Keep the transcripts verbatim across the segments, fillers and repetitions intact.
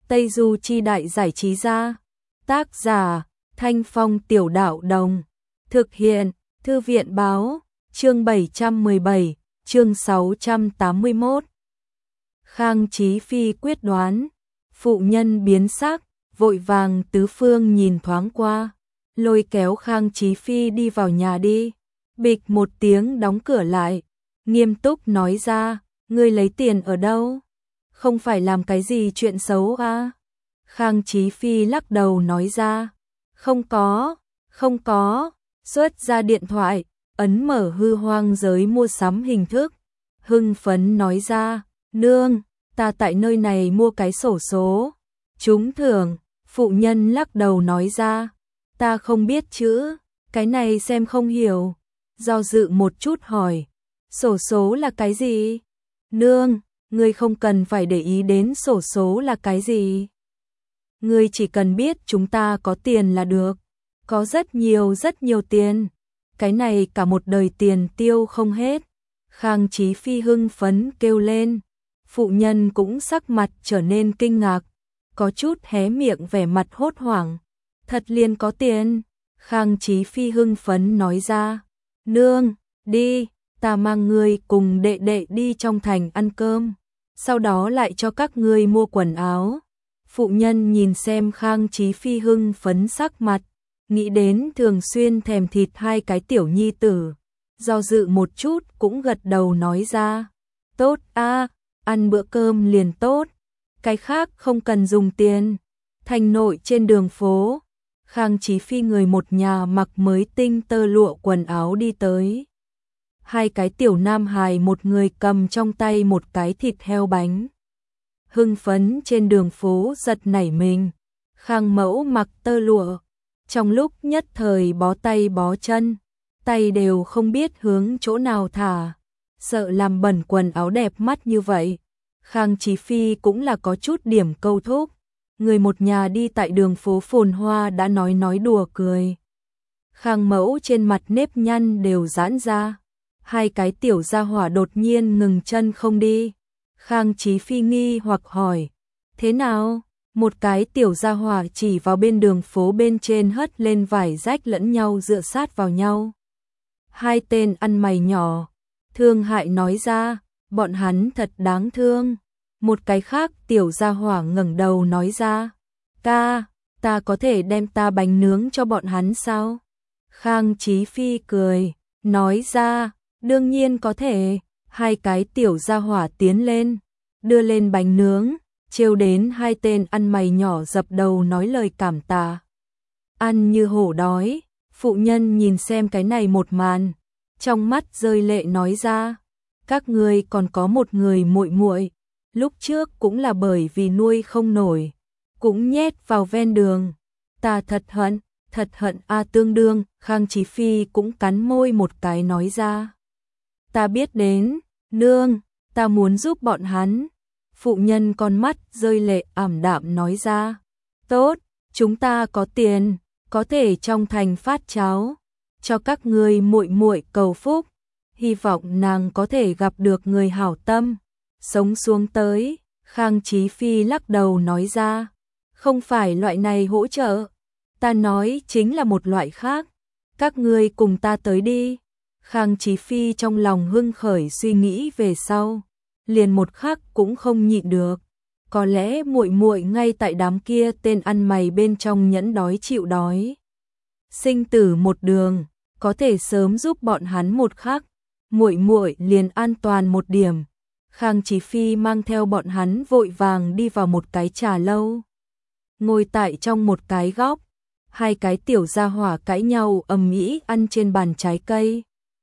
Tây Du Chi Đại Giải Trí Gia. Tác giả Thanh Phong Tiểu Đạo Đồng. Thực hiện Thư viện Báo. Chương bảy trăm mười bảy, chương sáu trăm tám mươi mốt. Khang Chí Phi quyết đoán. Phụ nhân biến sắc, vội vàng tứ phương nhìn thoáng qua, lôi kéo Khang Chí Phi đi vào nhà đi. Bịch một tiếng đóng cửa lại, nghiêm túc nói ra, ngươi lấy tiền ở đâu? Không phải làm cái gì chuyện xấu à? Khang Chí Phi lắc đầu nói ra, không có, không có, xuất ra điện thoại, ấn mở hư hoang giới mua sắm hình thức, hưng phấn nói ra, nương, ta tại nơi này mua cái xổ số, trúng thưởng. Phụ nhân lắc đầu nói ra, ta không biết chữ, cái này xem không hiểu. Do dự một chút hỏi, xổ số là cái gì? Nương, ngươi không cần phải để ý đến xổ số là cái gì. Ngươi chỉ cần biết chúng ta có tiền là được, có rất nhiều rất nhiều tiền. Cái này cả một đời tiền tiêu không hết. Khang Chí Phi hưng phấn kêu lên. Phụ nhân cũng sắc mặt trở nên kinh ngạc, có chút hé miệng vẻ mặt hốt hoảng. Thật liền có tiền? Khang Chí Phi hưng phấn nói ra, nương, đi, ta mang ngươi cùng đệ đệ đi trong thành ăn cơm, sau đó lại cho các ngươi mua quần áo. Phụ nhân nhìn xem Khang Chí Phi hưng phấn sắc mặt, nghĩ đến thường xuyên thèm thịt hai cái tiểu nhi tử, do dự một chút cũng gật đầu nói ra, tốt a, ăn bữa cơm liền tốt, cái khác không cần dùng tiền. Thành nội trên đường phố, Khang Chí Phi người một nhà mặc mới tinh tơ lụa quần áo đi tới. Hai cái tiểu nam hài một người cầm trong tay một cái thịt heo bánh. Hưng phấn trên đường phố giật nảy mình. Khang mẫu mặc tơ lụa, trong lúc nhất thời bó tay bó chân, tay đều không biết hướng chỗ nào thả, sợ làm bẩn quần áo đẹp mắt như vậy. Khang Chí Phi cũng là có chút điểm câu thúc. Người một nhà đi tại đường phố phồn hoa đã nói nói đùa cười. Khang mẫu trên mặt nếp nhăn đều giãn ra. Hai cái tiểu gia hỏa đột nhiên ngừng chân không đi. Khang Chí Phi nghi hoặc hỏi, thế nào? Một cái tiểu gia hỏa chỉ vào bên đường phố bên trên hất lên vải rách lẫn nhau dựa sát vào nhau. Hai tên ăn mày nhỏ, thương hại nói ra, bọn hắn thật đáng thương. Một cái khác tiểu gia hỏa ngẩng đầu nói ra, ca, ta có thể đem ta bánh nướng cho bọn hắn sao? Khang Chí Phi cười, nói ra, đương nhiên có thể. Hai cái tiểu gia hỏa tiến lên, đưa lên bánh nướng, trêu đến hai tên ăn mày nhỏ dập đầu nói lời cảm tạ. Ăn như hổ đói, phụ nhân nhìn xem cái này một màn, trong mắt rơi lệ nói ra, các ngươi còn có một người muội muội, lúc trước cũng là bởi vì nuôi không nổi, cũng nhét vào ven đường. Ta thật hận, thật hận a tương đương. Khang Chí Phi cũng cắn môi một cái nói ra, ta biết đến, nương, ta muốn giúp bọn hắn. Phụ nhân con mắt rơi lệ ảm đạm nói ra, tốt, chúng ta có tiền, có thể trong thành phát cháo, cho các ngươi muội muội cầu phúc, hy vọng nàng có thể gặp được người hảo tâm, sống xuống tới. Khang Chí Phi lắc đầu nói ra, không phải loại này hỗ trợ, ta nói chính là một loại khác, các ngươi cùng ta tới đi. Khang Chí Phi trong lòng hưng khởi suy nghĩ về sau, liền một khắc cũng không nhịn được, có lẽ muội muội ngay tại đám kia tên ăn mày bên trong nhẫn đói chịu đói, sinh tử một đường, có thể sớm giúp bọn hắn một khắc, muội muội liền an toàn một điểm. Khang Chí Phi mang theo bọn hắn vội vàng đi vào một cái trà lâu, ngồi tại trong một cái góc, hai cái tiểu gia hỏa cãi nhau ầm ĩ ăn trên bàn trái cây.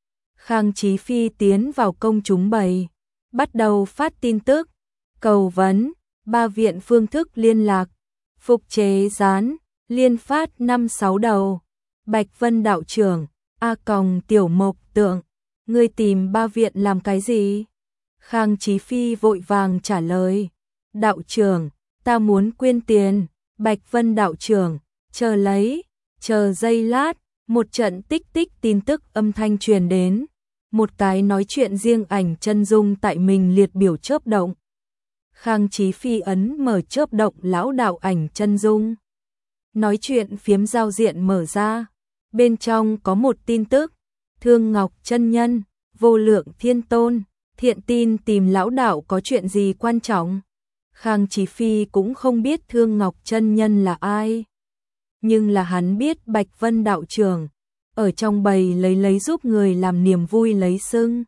Khang Chí Phi tiến vào công chúng bày, bắt đầu phát tin tức, cầu vấn, ba viện phương thức liên lạc, phục chế dán, liên phát năm sáu đầu, Bạch Vân đạo trưởng, a còng tiểu mộc tượng, ngươi tìm ba viện làm cái gì? Khang Chí Phi vội vàng trả lời, đạo trưởng, ta muốn quyên tiền. Bạch Vân đạo trưởng, chờ lấy, chờ giây lát, một trận tích tích tin tức âm thanh truyền đến, một cái nói chuyện riêng ảnh chân dung tại mình liệt biểu chớp động. Khang Chí Phi ấn mở chớp động lão đạo ảnh chân dung. Nói chuyện phiếm giao diện mở ra. Bên trong có một tin tức. Thương Ngọc chân nhân, Vô Lượng Thiên Tôn, thiện tin tìm lão đạo có chuyện gì quan trọng. Khang Chí Phi cũng không biết Thương Ngọc chân nhân là ai. Nhưng là hắn biết Bạch Vân đạo trưởng, ở trong bầy lấy lấy giúp người làm niềm vui lấy sưng.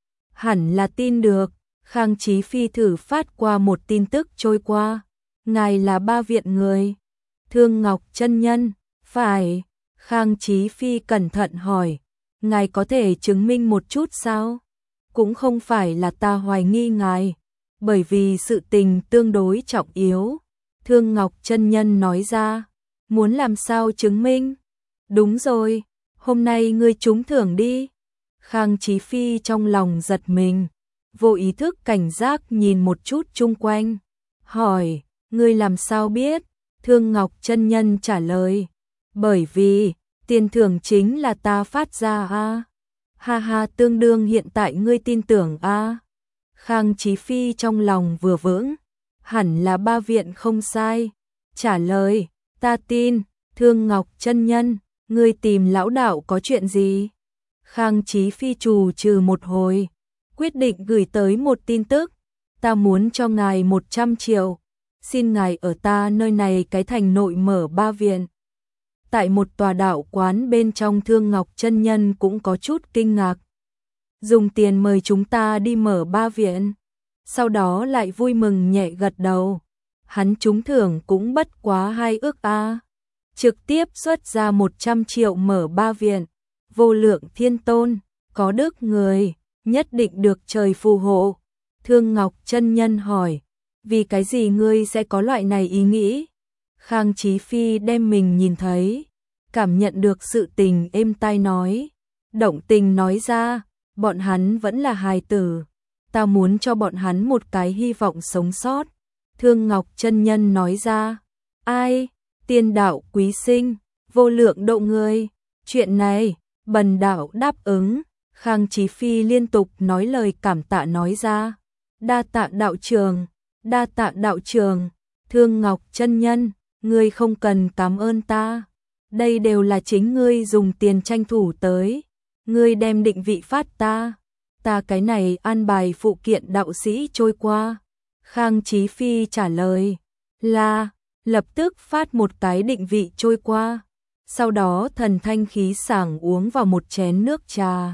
Hẳn là tin được. Khang Chí Phi thử phát qua một tin tức trôi qua. Ngài là ba viện người. Thương Ngọc chân nhân, phải. Khang Chí Phi cẩn thận hỏi. Ngài có thể chứng minh một chút sao? Cũng không phải là ta hoài nghi ngài, bởi vì sự tình tương đối trọng yếu. Thương Ngọc chân nhân nói ra. Muốn làm sao chứng minh? Đúng rồi, hôm nay ngươi trúng thưởng đi. Khang Chí Phi trong lòng giật mình, vô ý thức cảnh giác nhìn một chút chung quanh. Hỏi, ngươi làm sao biết? Thương Ngọc chân nhân trả lời. Bởi vì, tiền thưởng chính là ta phát ra a. Ha ha, tương đương hiện tại ngươi tin tưởng a. Khang Chí Phi trong lòng vừa vững, hẳn là ba viện không sai. Trả lời, ta tin. Thương Ngọc chân nhân, ngươi tìm lão đạo có chuyện gì? Khang Chí Phi trù trừ một hồi, quyết định gửi tới một tin tức. Ta muốn cho ngài một trăm triệu, xin ngài ở ta nơi này cái thành nội mở ba viện. Tại một tòa đạo quán bên trong, Thương Ngọc chân nhân cũng có chút kinh ngạc. Dùng tiền mời chúng ta đi mở ba viện, sau đó lại vui mừng nhẹ gật đầu. Hắn trúng thưởng cũng bất quá hai ước a. Trực tiếp xuất ra một trăm triệu mở ba viện. Vô Lượng Thiên Tôn, có đức người, nhất định được trời phù hộ. Thương Ngọc chân nhân hỏi, vì cái gì ngươi sẽ có loại này ý nghĩ? Khang Chí Phi đem mình nhìn thấy, cảm nhận được sự tình êm tai nói. Động tình nói ra, bọn hắn vẫn là hài tử. Ta muốn cho bọn hắn một cái hy vọng sống sót. Thương Ngọc chân nhân nói ra, ai? Tiên đạo quý sinh, vô lượng độ người. Chuyện này, bần đạo đáp ứng. Khang Chí Phi liên tục nói lời cảm tạ nói ra. Đa tạ đạo trường, đa tạ đạo trường. Thương Ngọc chân nhân, ngươi không cần cảm ơn ta. Đây đều là chính ngươi dùng tiền tranh thủ tới. Ngươi đem định vị phát ta. Ta cái này an bài phụ kiện đạo sĩ trôi qua. Khang Chí Phi trả lời là lập tức phát một cái định vị trôi qua. Sau đó thần thanh khí sảng uống vào một chén nước trà.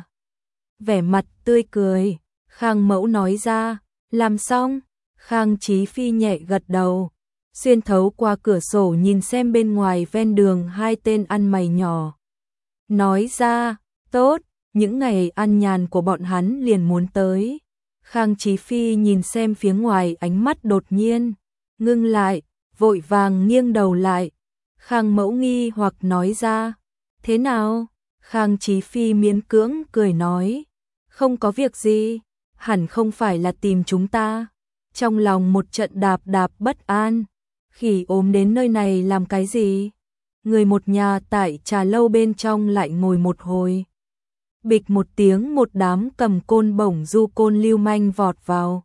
Vẻ mặt tươi cười, Khang Mẫu nói ra, làm xong. Khang Chí Phi nhẹ gật đầu, xuyên thấu qua cửa sổ nhìn xem bên ngoài ven đường hai tên ăn mày nhỏ. Nói ra, tốt, những ngày ăn nhàn của bọn hắn liền muốn tới. Khang Chí Phi nhìn xem phía ngoài, ánh mắt đột nhiên ngưng lại, vội vàng nghiêng đầu lại. Khang Mẫu nghi hoặc nói ra, thế nào? Khang Chí Phi miễn cưỡng cười nói, không có việc gì, hẳn không phải là tìm chúng ta. Trong lòng một trận đạp đạp bất an, khỉ ốm đến nơi này làm cái gì? Người một nhà tại trà lâu bên trong lại ngồi một hồi. Bịch một tiếng, một đám cầm côn bổng du côn lưu manh vọt vào.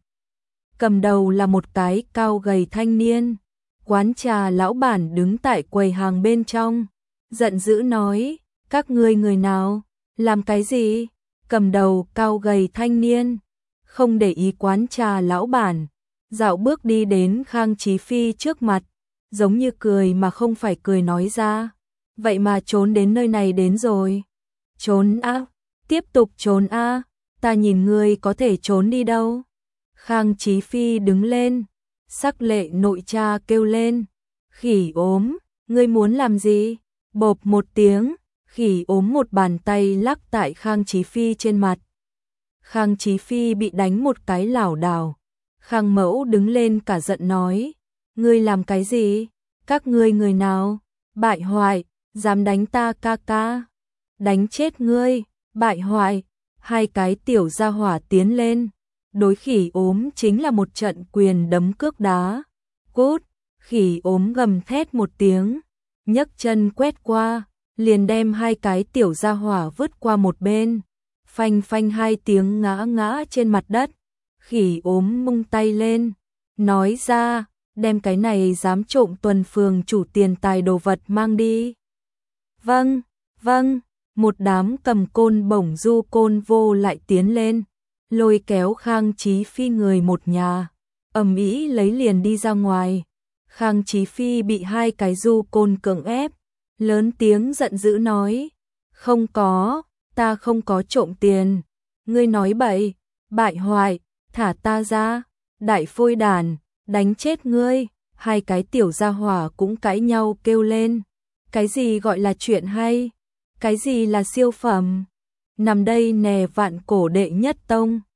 Cầm đầu là một cái cao gầy thanh niên. Quán trà lão bản đứng tại quầy hàng bên trong, giận dữ nói, các ngươi người nào, làm cái gì? Cầm đầu cao gầy thanh niên, không để ý quán trà lão bản, dạo bước đi đến Khang Chí Phi trước mặt, giống như cười mà không phải cười nói ra, vậy mà trốn đến nơi này đến rồi. Trốn á, tiếp tục trốn a, ta nhìn ngươi có thể trốn đi đâu. Khang Chí Phi đứng lên, sắc lệ nội cha kêu lên, khỉ ốm, ngươi muốn làm gì? Bộp một tiếng, khỉ ốm một bàn tay lắc tại Khang Chí Phi trên mặt. Khang Chí Phi bị đánh một cái lảo đảo. Khang Mẫu đứng lên cả giận nói, ngươi làm cái gì? Các ngươi người nào? Bại hoại, dám đánh ta ca ca. Đánh chết ngươi, bại hoại. Hai cái tiểu gia hỏa tiến lên. Đối khỉ ốm chính là một trận quyền đấm cước đá. Cút, khỉ ốm gầm thét một tiếng, nhấc chân quét qua, liền đem hai cái tiểu gia hỏa vứt qua một bên. Phanh phanh hai tiếng ngã ngã trên mặt đất. Khỉ ốm mông tay lên, nói ra, đem cái này dám trộm tuần phường chủ tiền tài đồ vật mang đi. Vâng, vâng, một đám cầm côn bổng du côn vô lại tiến lên, lôi kéo Khang Chí Phi người một nhà, ầm ĩ lấy liền đi ra ngoài. Khang Chí Phi bị hai cái du côn cưỡng ép, lớn tiếng giận dữ nói, không có, ta không có trộm tiền, ngươi nói bậy, bại hoại, thả ta ra, đại phôi đàn, đánh chết ngươi. Hai cái tiểu gia hỏa cũng cãi nhau kêu lên, cái gì gọi là chuyện hay, cái gì là siêu phẩm, nằm đây nè vạn cổ đệ nhất tông.